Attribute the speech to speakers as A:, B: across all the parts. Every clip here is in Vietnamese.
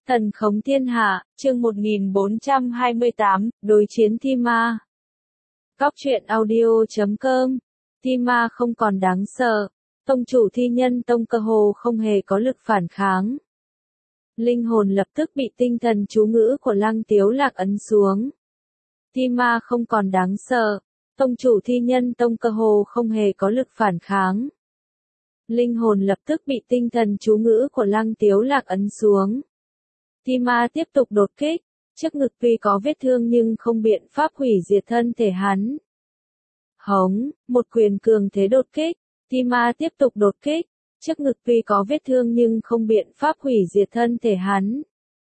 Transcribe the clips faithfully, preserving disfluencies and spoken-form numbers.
A: Thần khống thiên hạ, chương một nghìn bốn trăm hai mươi tám, đối chiến thi ma. Góc truyện audio chấm com. Thi ma không còn đáng sợ. Tông chủ thi nhân tông cơ hồ không hề có lực phản kháng. Linh hồn lập tức bị tinh thần chú ngữ của Lăng Tiếu Lạc ấn xuống. Thi ma không còn đáng sợ. Tông chủ thi nhân tông cơ hồ không hề có lực phản kháng. Linh hồn lập tức bị tinh thần chú ngữ của Lăng Tiếu Lạc ấn xuống. Thi ma tiếp tục đột kích, trước ngực tuy có vết thương nhưng không biện pháp hủy diệt thân thể hắn. Hống, một quyền cường thế đột kích, thi ma tiếp tục đột kích, trước ngực tuy có vết thương nhưng không biện pháp hủy diệt thân thể hắn.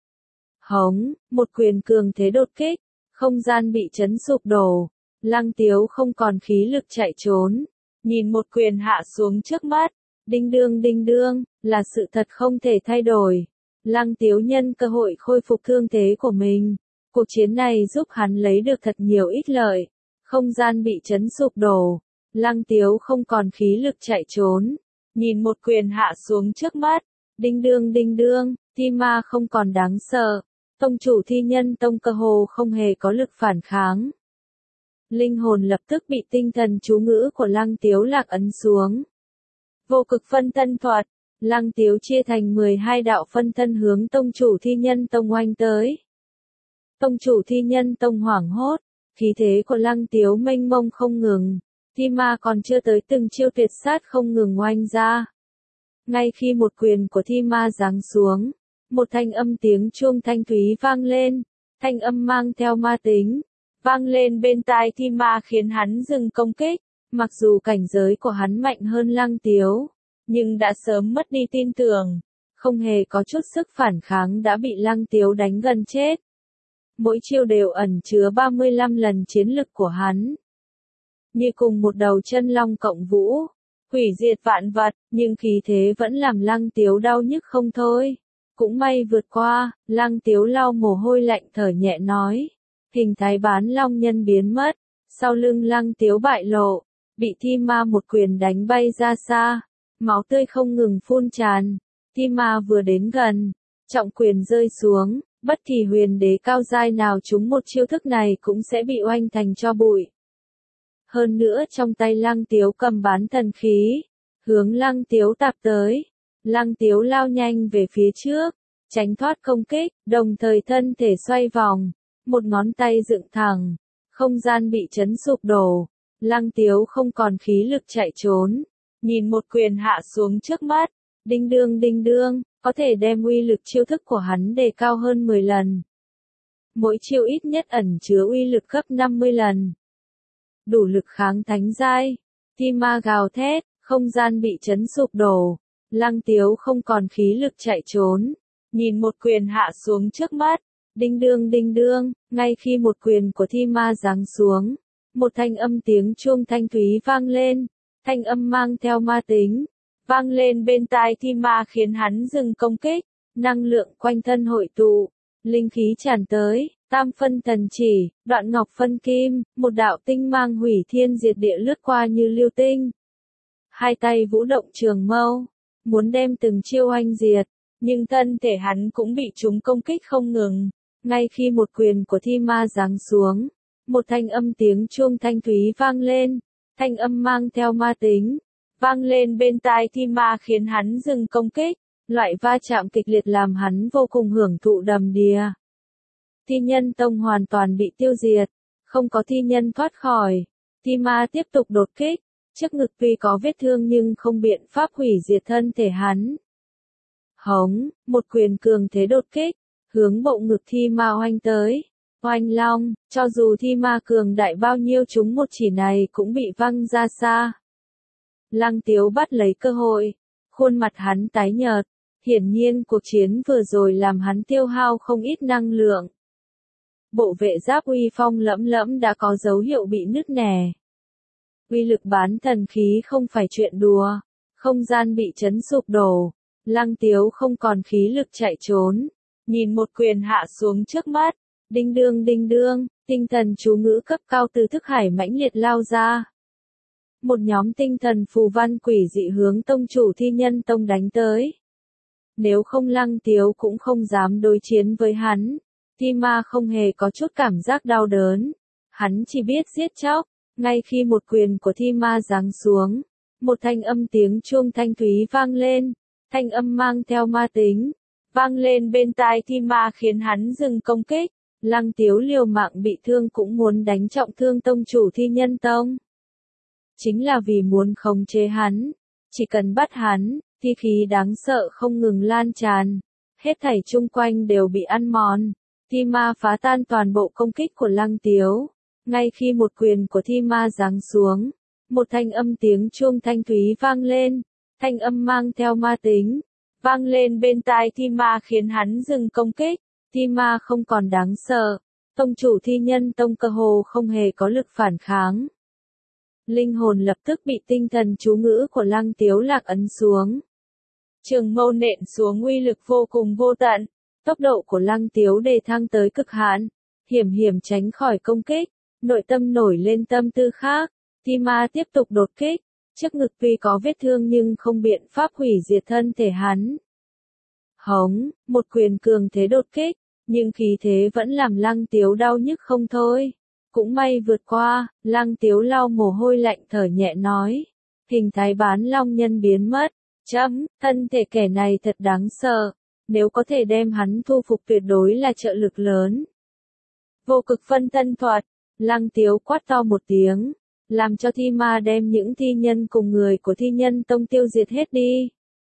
A: Hống, một quyền cường thế đột kích, không gian bị chấn sụp đổ, Lăng Tiếu không còn khí lực chạy trốn, nhìn một quyền hạ xuống trước mắt, đinh đương đinh đương, là sự thật không thể thay đổi. Lăng Tiếu nhân cơ hội khôi phục thương thế của mình. Cuộc chiến này giúp hắn lấy được thật nhiều ích lợi. Không gian bị chấn sụp đổ. Lăng Tiếu không còn khí lực chạy trốn. Nhìn một quyền hạ xuống trước mắt. Đinh đương đinh đương, thi ma không còn đáng sợ. Tông chủ thi nhân tông cơ hồ không hề có lực phản kháng. Linh hồn lập tức bị tinh thần chú ngữ của Lăng Tiếu Lạc ấn xuống. Vô cực phân thân thuật. Lăng Tiếu chia thành mười hai đạo phân thân hướng tông chủ thi nhân tông oanh tới. Tông chủ thi nhân tông hoảng hốt, khí thế của Lăng Tiếu mênh mông không ngừng, thi ma còn chưa tới từng chiêu tuyệt sát không ngừng oanh ra. Ngay khi một quyền của thi ma giáng xuống, một thanh âm tiếng chuông thanh thúy vang lên, thanh âm mang theo ma tính, vang lên bên tai thi ma khiến hắn dừng công kích, mặc dù cảnh giới của hắn mạnh hơn Lăng Tiếu. Nhưng đã sớm mất đi tin tưởng, không hề có chút sức phản kháng đã bị Lăng Tiếu đánh gần chết. Mỗi chiêu đều ẩn chứa ba mươi lăm lần chiến lực của hắn. Như cùng một đầu chân long cộng vũ, hủy diệt vạn vật, nhưng khí thế vẫn làm Lăng Tiếu đau nhức không thôi. Cũng may vượt qua, Lăng Tiếu lau mồ hôi lạnh thở nhẹ nói. Hình thái bán long nhân biến mất, sau lưng Lăng Tiếu bại lộ, bị thi ma một quyền đánh bay ra xa. Máu tươi không ngừng phun tràn, thi ma vừa đến gần, trọng quyền rơi xuống, bất kỳ huyền đế cao giai nào trúng một chiêu thức này cũng sẽ bị oanh thành tro bụi. Hơn nữa trong tay Lăng Tiếu cầm bán thần khí, hướng Lăng Tiếu tạp tới, Lăng Tiếu lao nhanh về phía trước, tránh thoát công kích, đồng thời thân thể xoay vòng, một ngón tay dựng thẳng, không gian bị chấn sụp đổ, Lăng Tiếu không còn khí lực chạy trốn. Nhìn một quyền hạ xuống trước mắt, đinh đương đinh đương, có thể đem uy lực chiêu thức của hắn đề cao hơn mười lần. Mỗi chiêu ít nhất ẩn chứa uy lực gấp năm mươi lần. Đủ lực kháng thánh giai, thi ma gào thét, không gian bị chấn sụp đổ, Lăng Tiếu không còn khí lực chạy trốn. Nhìn một quyền hạ xuống trước mắt, đinh đương đinh đương, ngay khi một quyền của thi ma giáng xuống, một thanh âm tiếng chuông thanh thúy vang lên. Thanh âm mang theo ma tính, vang lên bên tai thi ma khiến hắn dừng công kích, năng lượng quanh thân hội tụ, linh khí tràn tới, tam phân thần chỉ, đoạn ngọc phân kim, một đạo tinh mang hủy thiên diệt địa lướt qua như lưu tinh. Hai tay vũ động trường mâu, muốn đem từng chiêu oanh diệt, nhưng thân thể hắn cũng bị chúng công kích không ngừng, ngay khi một quyền của thi ma giáng xuống, một thanh âm tiếng chuông thanh thúy vang lên. Thanh âm mang theo ma tính, vang lên bên tai thi ma khiến hắn dừng công kích, loại va chạm kịch liệt làm hắn vô cùng hưởng thụ đầm đìa. Thi nhân tông hoàn toàn bị tiêu diệt, không có thi nhân thoát khỏi, thi ma tiếp tục đột kích, trước ngực tuy có vết thương nhưng không biện pháp hủy diệt thân thể hắn. Hống, một quyền cường thế đột kích, hướng bộ ngực thi ma oanh tới. Oanh long, cho dù thi ma cường đại bao nhiêu chúng một chỉ này cũng bị văng ra xa. Lăng Tiếu bắt lấy cơ hội, khuôn mặt hắn tái nhợt, hiển nhiên cuộc chiến vừa rồi làm hắn tiêu hao không ít năng lượng. Bộ vệ giáp uy phong lẫm lẫm đã có dấu hiệu bị nứt nẻ. Uy lực bán thần khí không phải chuyện đùa, không gian bị chấn sụp đổ, Lăng Tiếu không còn khí lực chạy trốn, nhìn một quyền hạ xuống trước mắt. Đinh đương đinh đương, tinh thần chú ngữ cấp cao từ thức hải mãnh liệt lao ra. Một nhóm tinh thần phù văn quỷ dị hướng tông chủ thi nhân tông đánh tới. nếu không Lăng Tiếu cũng không dám đối chiến với hắn. Thi Ma không hề có chút cảm giác đau đớn, hắn chỉ biết giết chóc. Ngay khi một quyền của Thi Ma giáng xuống, một thanh âm tiếng chuông thanh thúy vang lên, thanh âm mang theo ma tính, vang lên bên tai Thi Ma khiến hắn dừng công kích. Lăng Tiếu liều mạng bị thương cũng muốn đánh trọng thương tông chủ Thi Nhân Tông. Chính là vì muốn khống chế hắn, chỉ cần bắt hắn, thi khí đáng sợ không ngừng lan tràn, hết thảy chung quanh đều bị ăn mòn. Thi Ma phá tan toàn bộ công kích của Lăng Tiếu. Ngay khi một quyền của Thi Ma giáng xuống, một thanh âm tiếng chuông thanh thúy vang lên, thanh âm mang theo ma tính, vang lên bên tai Thi Ma khiến hắn dừng công kích. Thi Ma không còn đáng sợ, tông chủ Thi Nhân Tông cơ hồ không hề có lực phản kháng. Linh hồn lập tức bị tinh thần chú ngữ của Lăng Tiếu lạc ấn xuống. Trường mâu nện xuống uy lực vô cùng vô tận, tốc độ của Lăng Tiếu đề thăng tới cực hạn, hiểm hiểm tránh khỏi công kích, nội tâm nổi lên tâm tư khác. Thi Ma tiếp tục đột kích, trước ngực tuy có vết thương nhưng không biện pháp hủy diệt thân thể hắn. Hống, một quyền cường thế đột kích, nhưng khí thế vẫn làm Lăng Tiếu đau nhức không thôi. Cũng may vượt qua, Lăng Tiếu lau mồ hôi lạnh thở nhẹ nói. Hình thái bán long nhân biến mất. Chấm, thân thể kẻ này thật đáng sợ. Nếu có thể đem hắn thu phục tuyệt đối là trợ lực lớn. Vô cực phân thân thuật. Lăng Tiếu quát to một tiếng. Làm cho Thi Ma đem những thi nhân cùng người của Thi Nhân Tông tiêu diệt hết đi.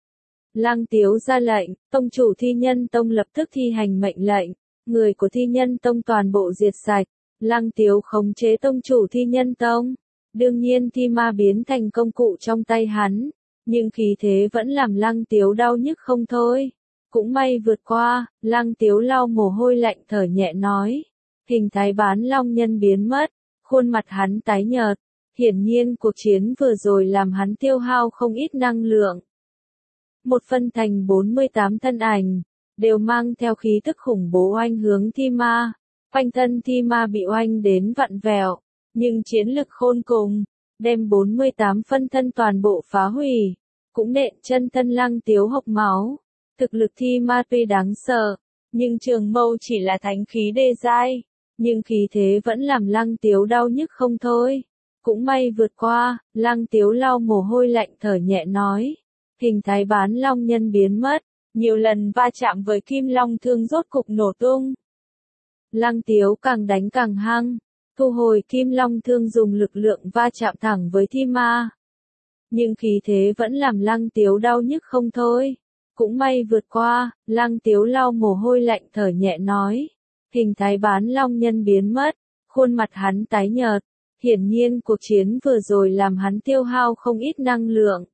A: Lăng Tiếu ra lệnh, tông chủ Thi Nhân Tông lập tức thi hành mệnh lệnh. Người của Thi Nhân Tông toàn bộ diệt sạch. Lăng Tiếu khống chế tông chủ Thi Nhân Tông. Đương nhiên Thi Ma biến thành công cụ trong tay hắn. Nhưng khí thế vẫn làm Lăng Tiếu đau nhức không thôi. Cũng may vượt qua, Lăng Tiếu lau mồ hôi lạnh thở nhẹ nói. Hình thái bán long nhân biến mất. Khuôn mặt hắn tái nhợt. Hiển nhiên cuộc chiến vừa rồi làm hắn tiêu hao không ít năng lượng. Một phân thành bốn mươi tám thân ảnh, đều mang theo khí tức khủng bố oanh hướng Thi Ma. Quanh thân Thi Ma bị oanh đến vặn vẹo, nhưng chiến lực khôn cùng, đem bốn mươi tám phân thân toàn bộ phá hủy, cũng nện chân thân Lăng Tiếu hộc máu. Thực lực Thi Ma tuy đáng sợ, nhưng trường mâu chỉ là thánh khí đê giai, nhưng khí thế vẫn làm Lăng Tiếu đau nhức không thôi. Cũng may vượt qua, Lăng Tiếu lau mồ hôi lạnh thở nhẹ nói. Hình thái bán long nhân biến mất, nhiều lần va chạm với Kim Long Thương rốt cục nổ tung. Lăng Tiếu càng đánh càng hăng, thu hồi Kim Long Thương dùng lực lượng va chạm thẳng với Thi Ma. Nhưng khí thế vẫn làm Lăng Tiếu đau nhức không thôi. Cũng may vượt qua, Lăng Tiếu lau mồ hôi lạnh thở nhẹ nói. Hình thái bán long nhân biến mất, khuôn mặt hắn tái nhợt. Hiển nhiên cuộc chiến vừa rồi làm hắn tiêu hao không ít năng lượng.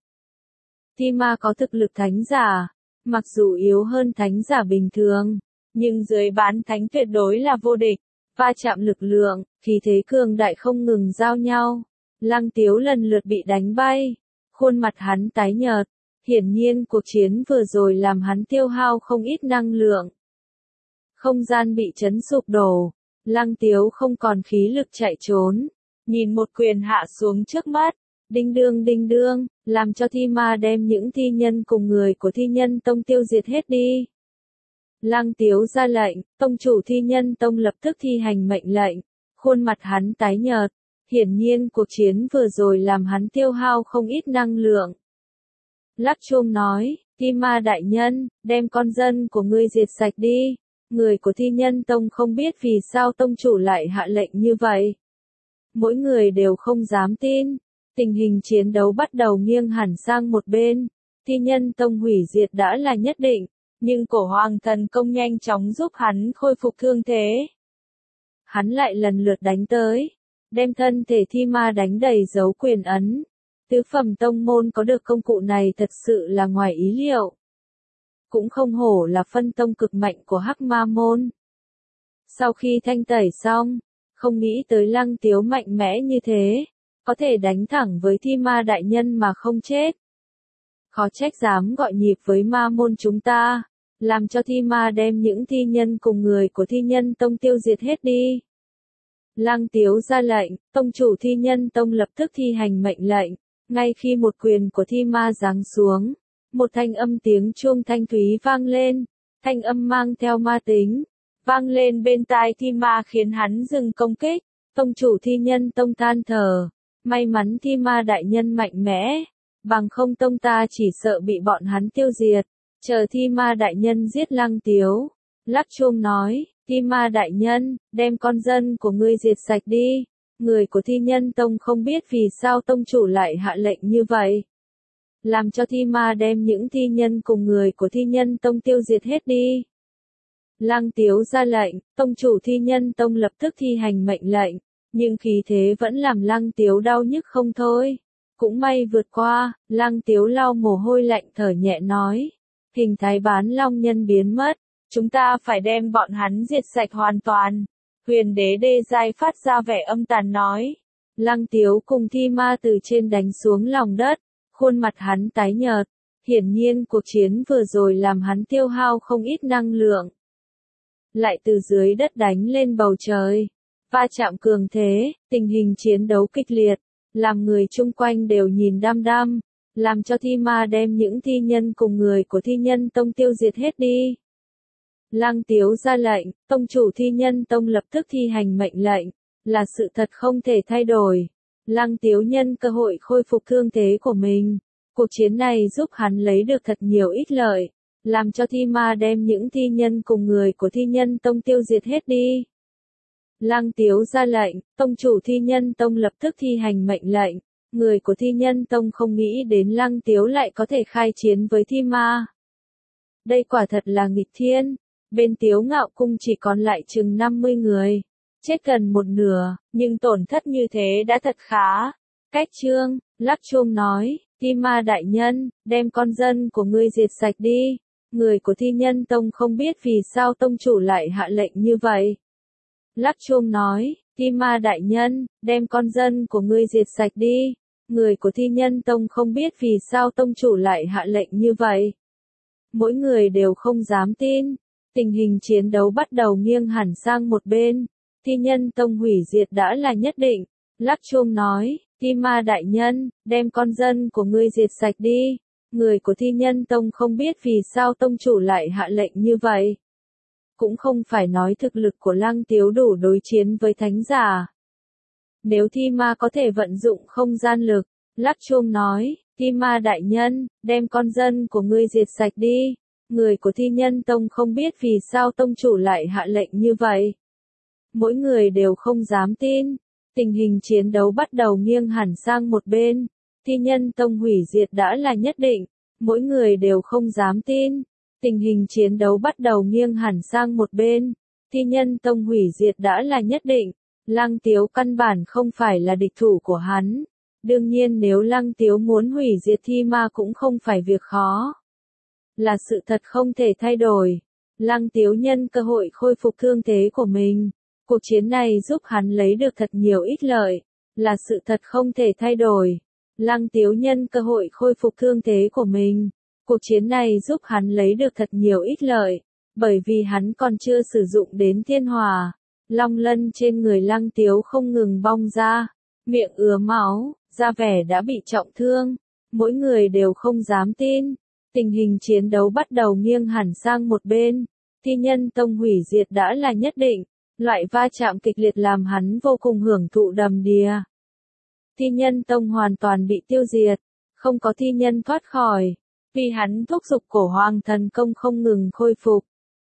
A: Thi Ma có thực lực thánh giả, mặc dù yếu hơn thánh giả bình thường, nhưng dưới bán thánh tuyệt đối là vô địch. Va chạm lực lượng, khí thế cường đại không ngừng giao nhau. Lăng Tiếu lần lượt bị đánh bay, khuôn mặt hắn tái nhợt. Hiển nhiên cuộc chiến vừa rồi làm hắn tiêu hao không ít năng lượng. Không gian bị chấn sụp đổ, Lăng Tiếu không còn khí lực chạy trốn. Nhìn một quyền hạ xuống trước mắt, đinh đương đinh đương, làm cho Thi Ma đem những thi nhân cùng người của Thi Nhân Tông tiêu diệt hết đi. Lăng Tiếu ra lệnh, tông chủ Thi Nhân Tông lập tức thi hành mệnh lệnh, khuôn mặt hắn tái nhợt, hiển nhiên cuộc chiến vừa rồi làm hắn tiêu hao không ít năng lượng. Lắc chuông nói, Thi Ma đại nhân, đem con dân của ngươi diệt sạch đi. Người của Thi Nhân Tông không biết vì sao tông chủ lại hạ lệnh như vậy. Mỗi người đều không dám tin. Tình hình chiến đấu bắt đầu nghiêng hẳn sang một bên. Thi Nhân Tông hủy diệt đã là nhất định, nhưng cổ hoàng thần công nhanh chóng giúp hắn khôi phục thương thế. Hắn lại lần lượt đánh tới, đem thân thể Thi Ma đánh đầy dấu quyền ấn. Tứ phẩm tông môn có được công cụ này thật sự là ngoài ý liệu. Cũng không hổ là phân tông cực mạnh của Hắc Ma môn. Sau khi thanh tẩy xong, không nghĩ tới Lăng Tiếu mạnh mẽ như thế, có thể đánh thẳng với Thi Ma đại nhân mà không chết. Khó trách dám gọi nhịp với ma môn chúng ta, làm cho Thi Ma đem những thi nhân cùng người của Thi Nhân Tông tiêu diệt hết đi. Lăng Tiếu ra lệnh, tông chủ Thi Nhân Tông lập tức thi hành mệnh lệnh, ngay khi một quyền của Thi Ma giáng xuống, một thanh âm tiếng chuông thanh thúy vang lên, thanh âm mang theo ma tính, vang lên bên tai Thi Ma khiến hắn dừng công kích. Tông chủ Thi Nhân Tông than thở, may mắn Thi Ma đại nhân mạnh mẽ, bằng không tông ta chỉ sợ bị bọn hắn tiêu diệt. Chờ Thi Ma đại nhân giết Lăng Tiếu, Lắc Chuông nói, Thi Ma đại nhân, đem con dân của ngươi diệt sạch đi. Người của Thi Nhân Tông không biết vì sao tông chủ lại hạ lệnh như vậy. Làm cho Thi Ma đem những thi nhân cùng người của Thi Nhân Tông tiêu diệt hết đi. Lăng Tiếu ra lệnh, tông chủ Thi Nhân Tông lập tức thi hành mệnh lệnh, nhưng khí thế vẫn làm Lăng Tiếu đau nhức không thôi. Cũng may vượt qua, Lăng Tiếu lau mồ hôi lạnh thở nhẹ nói, hình thái bán long nhân biến mất, chúng ta phải đem bọn hắn diệt sạch hoàn toàn. Huyền đế đê giai phát ra vẻ âm tàn nói. Lăng Tiếu cùng Thi Ma từ trên đánh xuống lòng đất, khuôn mặt hắn tái nhợt, hiển nhiên cuộc chiến vừa rồi làm hắn tiêu hao không ít năng lượng. Lại từ dưới đất đánh lên bầu trời, va chạm cường thế, tình hình chiến đấu kịch liệt, làm người chung quanh đều nhìn đăm đăm, làm cho Thi Ma đem những thi nhân cùng người của Thi Nhân Tông tiêu diệt hết đi. Lăng Tiếu ra lệnh, tông chủ Thi Nhân Tông lập tức thi hành mệnh lệnh, là sự thật không thể thay đổi. Lăng Tiếu nhân cơ hội khôi phục thương thế của mình. Cuộc chiến này giúp hắn lấy được thật nhiều ích lợi, làm cho Thi Ma đem những thi nhân cùng người của Thi Nhân Tông tiêu diệt hết đi. Lăng Tiếu ra lệnh, tông chủ Thi Nhân Tông lập tức thi hành mệnh lệnh. Người của Thi Nhân Tông không nghĩ đến Lăng Tiếu lại có thể khai chiến với Thi Ma. Đây quả thật là nghịch thiên. Bên Tiếu Ngạo Cung chỉ còn lại chừng năm mươi người, chết gần một nửa, nhưng tổn thất như thế đã thật khá. Cách chương, Lắc Chuông nói, Thi Ma đại nhân, đem con dân của ngươi diệt sạch đi. Người của Thi Nhân Tông không biết vì sao tông chủ lại hạ lệnh như vậy. Lắc Chuông nói, Thi Ma đại nhân, đem con dân của ngươi diệt sạch đi. Người của Thi Nhân Tông không biết vì sao tông chủ lại hạ lệnh như vậy. Mỗi người đều không dám tin. Tình hình chiến đấu bắt đầu nghiêng hẳn sang một bên. Thi Nhân Tông hủy diệt đã là nhất định. Lắc Chuông nói, Thi Ma đại nhân, đem con dân của ngươi diệt sạch đi. Người của Thi Nhân Tông không biết vì sao tông chủ lại hạ lệnh như vậy. Cũng không phải nói thực lực của Lăng Tiếu đủ đối chiến với thánh giả. Nếu Thi Ma có thể vận dụng không gian lực, Lắc Chuông nói, Thi Ma đại nhân, đem con dân của ngươi diệt sạch đi. Người của Thi Nhân Tông không biết vì sao tông chủ lại hạ lệnh như vậy. Mỗi người đều không dám tin. Tình hình chiến đấu bắt đầu nghiêng hẳn sang một bên. Thi Nhân Tông hủy diệt đã là nhất định. Mỗi người đều không dám tin. Tình hình chiến đấu bắt đầu nghiêng hẳn sang một bên. Thi Nhân Tông hủy diệt đã là nhất định. Lăng Tiếu căn bản không phải là địch thủ của hắn. Đương nhiên nếu Lăng Tiếu muốn hủy diệt Thi Ma cũng không phải việc khó. Là sự thật không thể thay đổi. Lăng Tiếu nhân cơ hội khôi phục thương thế của mình. Cuộc chiến này giúp hắn lấy được thật nhiều ích lợi. Là sự thật không thể thay đổi. Lăng Tiếu nhân cơ hội khôi phục thương thế của mình. Cuộc chiến này giúp hắn lấy được thật nhiều ích lợi. Bởi vì hắn còn chưa sử dụng đến thiên hỏa. Long lân trên người Lăng Tiếu không ngừng bong ra. Miệng ứa máu, da vẻ đã bị trọng thương. Mỗi người đều không dám tin. Tình hình chiến đấu bắt đầu nghiêng hẳn sang một bên. Thi Nhân Tông hủy diệt đã là nhất định. Loại va chạm kịch liệt làm hắn vô cùng hưởng thụ đầm đìa. Thi Nhân Tông hoàn toàn bị tiêu diệt. Không có thi nhân thoát khỏi. Vì hắn thúc giục cổ hoàng thần công không ngừng khôi phục.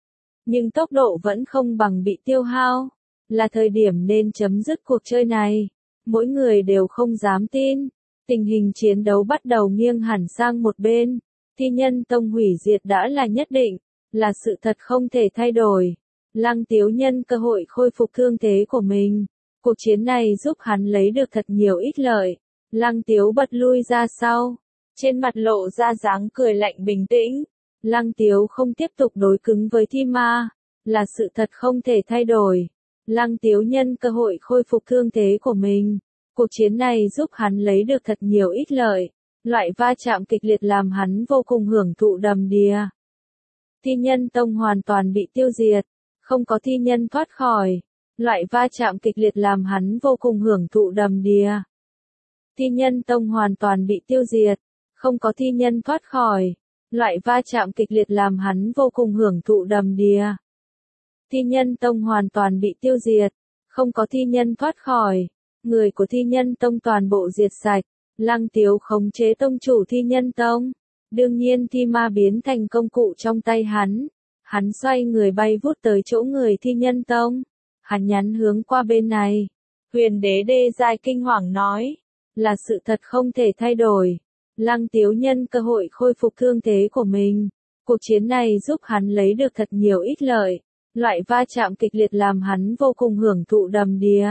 A: Nhưng tốc độ vẫn không bằng bị tiêu hao. Là thời điểm nên chấm dứt cuộc chơi này. Mỗi người đều không dám tin. Tình hình chiến đấu bắt đầu nghiêng hẳn sang một bên. Thi Nhân Tông hủy diệt đã là nhất định. Là sự thật không thể thay đổi. Lăng Tiếu nhân cơ hội khôi phục thương thế của mình. Cuộc chiến này giúp hắn lấy được thật nhiều ích lợi. Lăng Tiếu bật lui ra sau. Trên mặt lộ ra dáng cười lạnh bình tĩnh. Lăng Tiếu không tiếp tục đối cứng với Thi Ma. Là sự thật không thể thay đổi. Lăng Tiếu nhân cơ hội khôi phục thương thế của mình. Cuộc chiến này giúp hắn lấy được thật nhiều ích lợi. Loại va chạm kịch liệt làm hắn vô cùng hưởng thụ đầm đìa. Thi Nhân Tông hoàn toàn bị tiêu diệt. Không có thi nhân thoát khỏi. Loại va chạm kịch liệt làm hắn vô cùng hưởng thụ đầm đìa. Thi Nhân Tông hoàn toàn bị tiêu diệt. Không có thi nhân thoát khỏi. Loại va chạm kịch liệt làm hắn vô cùng hưởng thụ đầm đìa. Thi Nhân Tông hoàn toàn bị tiêu diệt, không có thi nhân thoát khỏi, người của Thi Nhân Tông toàn bộ diệt sạch, Lăng Tiếu khống chế tông chủ Thi Nhân Tông, đương nhiên thi ma biến thành công cụ trong tay hắn, hắn xoay người bay vút tới chỗ người Thi Nhân Tông, hắn nhắn hướng qua bên này, Huyền Đế Đê Giai kinh hoàng nói, là sự thật không thể thay đổi, Lăng Tiếu nhân cơ hội khôi phục thương thế của mình, cuộc chiến này giúp hắn lấy được thật nhiều ích lợi. Loại va chạm kịch liệt làm hắn vô cùng hưởng thụ đầm đìa.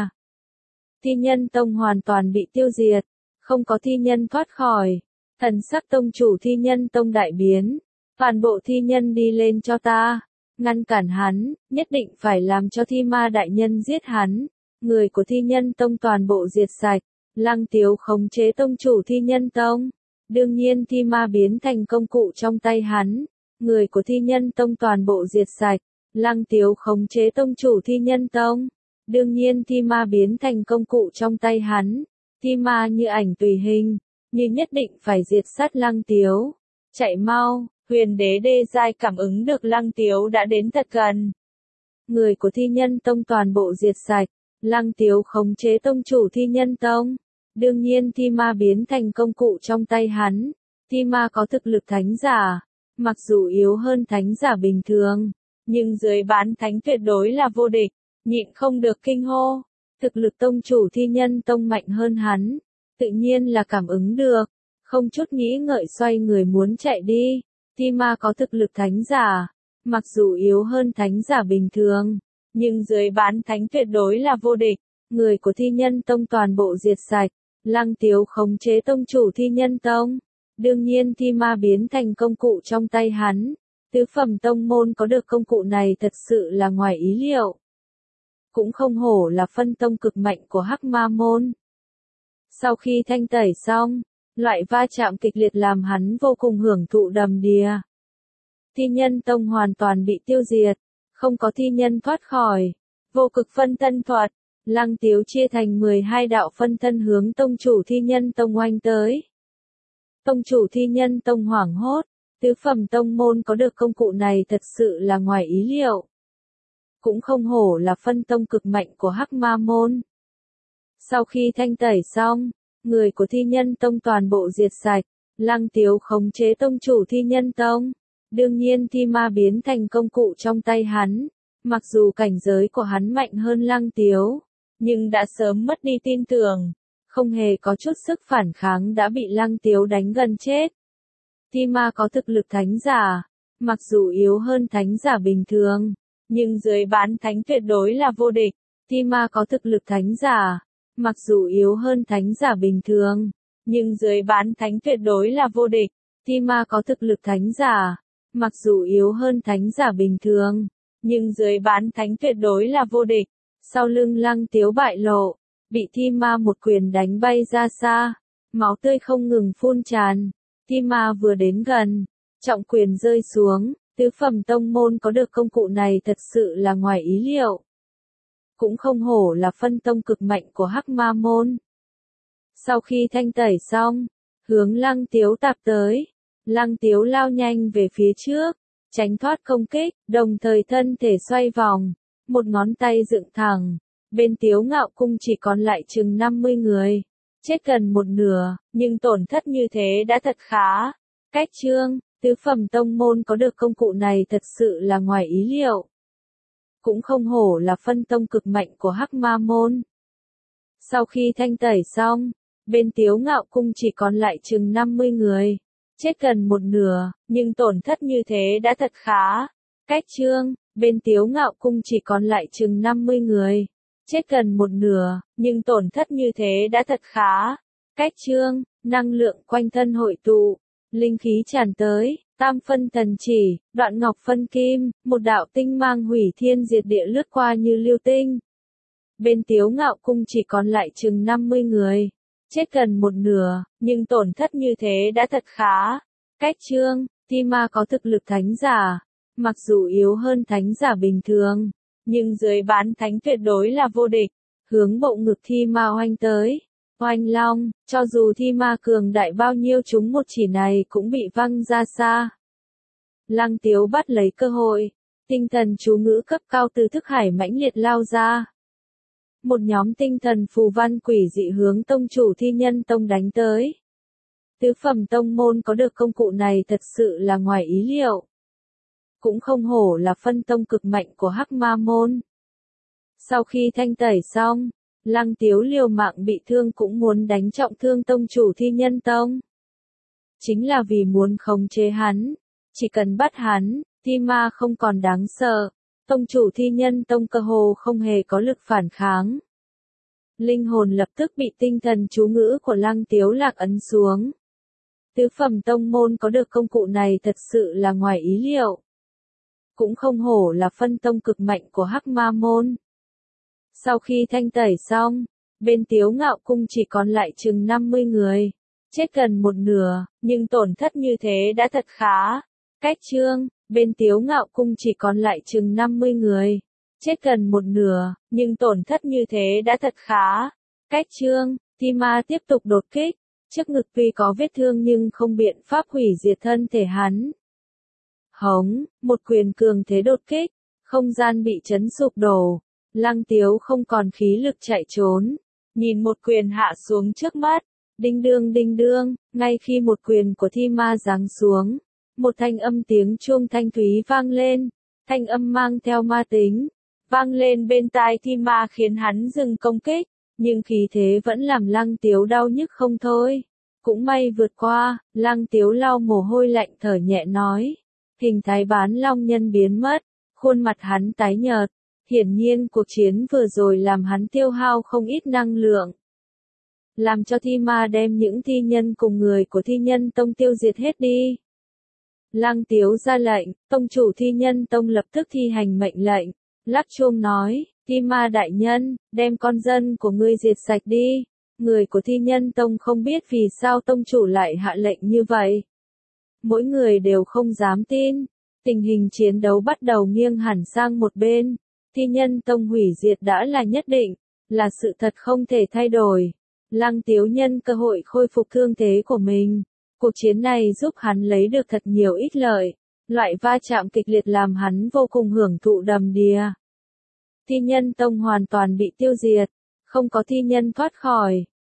A: Thi Nhân Tông hoàn toàn bị tiêu diệt, không có thi nhân thoát khỏi. Thần sắc tông chủ Thi Nhân Tông đại biến, toàn bộ thi nhân đi lên cho ta, ngăn cản hắn, nhất định phải làm cho thi ma đại nhân giết hắn. Người của Thi Nhân Tông toàn bộ diệt sạch, Lăng Tiếu khống chế tông chủ Thi Nhân Tông, đương nhiên thi ma biến thành công cụ trong tay hắn. Người của Thi Nhân Tông toàn bộ diệt sạch. Lăng Tiếu khống chế tông chủ Thi Nhân Tông, đương nhiên thi ma biến thành công cụ trong tay hắn, thi ma như ảnh tùy hình, như nhất định phải diệt sát Lăng Tiếu. Chạy mau, Huyền Đế Đê Giai cảm ứng được Lăng Tiếu đã đến thật gần. Người của Thi Nhân Tông toàn bộ diệt sạch, Lăng Tiếu khống chế tông chủ Thi Nhân Tông, đương nhiên thi ma biến thành công cụ trong tay hắn, thi ma có thực lực thánh giả, mặc dù yếu hơn thánh giả bình thường. Nhưng dưới bán thánh tuyệt đối là vô địch, nhịn không được kinh hô. Thực lực tông chủ Thi Nhân Tông mạnh hơn hắn, tự nhiên là cảm ứng được, không chút nghĩ ngợi xoay người muốn chạy đi. Thi ma có thực lực thánh giả, mặc dù yếu hơn thánh giả bình thường, nhưng dưới bán thánh tuyệt đối là vô địch. Người của Thi Nhân Tông toàn bộ diệt sạch, Lăng Tiếu khống chế tông chủ Thi Nhân Tông, đương nhiên thi ma biến thành công cụ trong tay hắn. Tứ phẩm tông môn có được công cụ này thật sự là ngoài ý liệu. Cũng không hổ là phân tông cực mạnh của Hắc Ma môn. Sau khi thanh tẩy xong, loại va chạm kịch liệt làm hắn vô cùng hưởng thụ đầm đìa. Thi Nhân Tông hoàn toàn bị tiêu diệt, không có thi nhân thoát khỏi. Vô cực phân thân thuật, Lăng Tiếu chia thành mười hai đạo phân thân hướng tông chủ Thi Nhân Tông oanh tới. Tông chủ Thi Nhân Tông hoảng hốt. Tứ phẩm tông môn có được công cụ này thật sự là ngoài ý liệu. Cũng không hổ là phân tông cực mạnh của Hắc Ma môn. Sau khi thanh tẩy xong, người của Thi Nhân Tông toàn bộ diệt sạch, Lăng Tiếu khống chế tông chủ Thi Nhân Tông. Đương nhiên thi ma biến thành công cụ trong tay hắn. Mặc dù cảnh giới của hắn mạnh hơn Lăng Tiếu, nhưng đã sớm mất đi tin tưởng. Không hề có chút sức phản kháng đã bị Lăng Tiếu đánh gần chết. Thi ma có thực lực thánh giả, mặc dù yếu hơn thánh giả bình thường, nhưng dưới bán thánh tuyệt đối là vô địch. Thi ma có thực lực thánh giả, mặc dù yếu hơn thánh giả bình thường, nhưng dưới bán thánh tuyệt đối là vô địch. Thi ma có thực lực thánh giả, mặc dù yếu hơn thánh giả bình thường, nhưng dưới bán thánh tuyệt đối là vô địch. Sau lưng Lăng Tiếu bại lộ, bị thi ma một quyền đánh bay ra xa, máu tươi không ngừng phun tràn. Thi ma vừa đến gần, trọng quyền rơi xuống, tứ phẩm tông môn có được công cụ này thật sự là ngoài ý liệu. Cũng không hổ là phân tông cực mạnh của Hắc Ma môn. Sau khi thanh tẩy xong, hướng Lăng Tiếu tạp tới, Lăng Tiếu lao nhanh về phía trước, tránh thoát công kích, đồng thời thân thể xoay vòng, một ngón tay dựng thẳng, bên Tiếu Ngạo cung chỉ còn lại chừng năm mươi người. Chết gần một nửa, nhưng tổn thất như thế đã thật khá. Cách chương, tứ phẩm tông môn có được công cụ này thật sự là ngoài ý liệu. Cũng không hổ là phân tông cực mạnh của Hắc Ma môn. Sau khi thanh tẩy xong, bên Tiếu Ngạo cung chỉ còn lại chừng năm mươi người. Chết gần một nửa, nhưng tổn thất như thế đã thật khá. Cách chương, bên Tiếu Ngạo cung chỉ còn lại chừng năm mươi người. Chết gần một nửa, nhưng tổn thất như thế đã thật khá. Cách chương, năng lượng quanh thân hội tụ, linh khí tràn tới, tam phân thần chỉ, đoạn ngọc phân kim, một đạo tinh mang hủy thiên diệt địa lướt qua như lưu tinh. Bên Tiếu Ngạo cung chỉ còn lại chừng năm mươi người. Chết gần một nửa, nhưng tổn thất như thế đã thật khá. Cách chương, thi ma có thực lực thánh giả, mặc dù yếu hơn thánh giả bình thường, nhưng dưới bán thánh tuyệt đối là vô địch. Hướng bộ ngực thi ma oanh tới. Oanh long, cho dù thi ma cường đại bao nhiêu chúng một chỉ này cũng bị văng ra xa. Lăng Tiếu bắt lấy cơ hội, tinh thần chú ngữ cấp cao từ thức hải mãnh liệt lao ra. Một nhóm tinh thần phù văn quỷ dị hướng tông chủ Thi Nhân Tông đánh tới. Tứ phẩm tông môn có được công cụ này thật sự là ngoài ý liệu. Cũng không hổ là phân tông cực mạnh của Hắc Ma môn. Sau khi thanh tẩy xong, Lăng Tiếu liều mạng bị thương cũng muốn đánh trọng thương tông chủ Thi Nhân Tông. Chính là vì muốn khống chế hắn, chỉ cần bắt hắn, Thi Ma không còn đáng sợ, tông chủ Thi Nhân Tông cơ hồ không hề có lực phản kháng. Linh hồn lập tức bị tinh thần chú ngữ của Lăng Tiếu lạc ấn xuống. Tứ phẩm tông môn có được công cụ này thật sự là ngoài ý liệu. Cũng không hổ là phân tông cực mạnh của Hắc Ma môn. Sau khi thanh tẩy xong, bên Tiếu Ngạo cung chỉ còn lại chừng năm mươi người. Chết gần một nửa, nhưng tổn thất như thế đã thật khá. Cách chương, bên Tiếu Ngạo cung chỉ còn lại chừng năm mươi người. Chết gần một nửa, nhưng tổn thất như thế đã thật khá. Cách chương, Thi Ma tiếp tục đột kích. Trước ngực tuy có vết thương nhưng không biện pháp hủy diệt thân thể hắn. Hống, một quyền cường thế đột kích, không gian bị chấn sụp đổ. Lăng Tiếu không còn khí lực chạy trốn. Nhìn một quyền hạ xuống trước mắt. Đinh đương đinh đương, ngay khi một quyền của Thi Ma giáng xuống. Một thanh âm tiếng chuông thanh thúy vang lên. Thanh âm mang theo ma tính. Vang lên bên tai Thi Ma khiến hắn dừng công kích. Nhưng khí thế vẫn làm Lăng Tiếu đau nhức không thôi. Cũng may vượt qua, Lăng Tiếu lau mồ hôi lạnh thở nhẹ nói. Hình thái bán long nhân biến mất. Khuôn mặt hắn tái nhợt. Hiển nhiên cuộc chiến vừa rồi làm hắn tiêu hao không ít năng lượng. Làm cho Thi Ma đem những thi nhân cùng người của Thi Nhân Tông tiêu diệt hết đi. Lăng Tiếu ra lệnh, tông chủ Thi Nhân Tông lập tức thi hành mệnh lệnh. Lắc chuông nói, Thi Ma đại nhân, đem con dân của ngươi diệt sạch đi. Người của Thi Nhân Tông không biết vì sao tông chủ lại hạ lệnh như vậy. Mỗi người đều không dám tin. Tình hình chiến đấu bắt đầu nghiêng hẳn sang một bên. Thi Nhân Tông hủy diệt đã là nhất định, là sự thật không thể thay đổi. Lăng Tiếu nhân cơ hội khôi phục thương thế của mình. Cuộc chiến này giúp hắn lấy được thật nhiều ích lợi. Loại va chạm kịch liệt làm hắn vô cùng hưởng thụ đầm đìa. Thi Nhân Tông hoàn toàn bị tiêu diệt. Không có thi nhân thoát khỏi.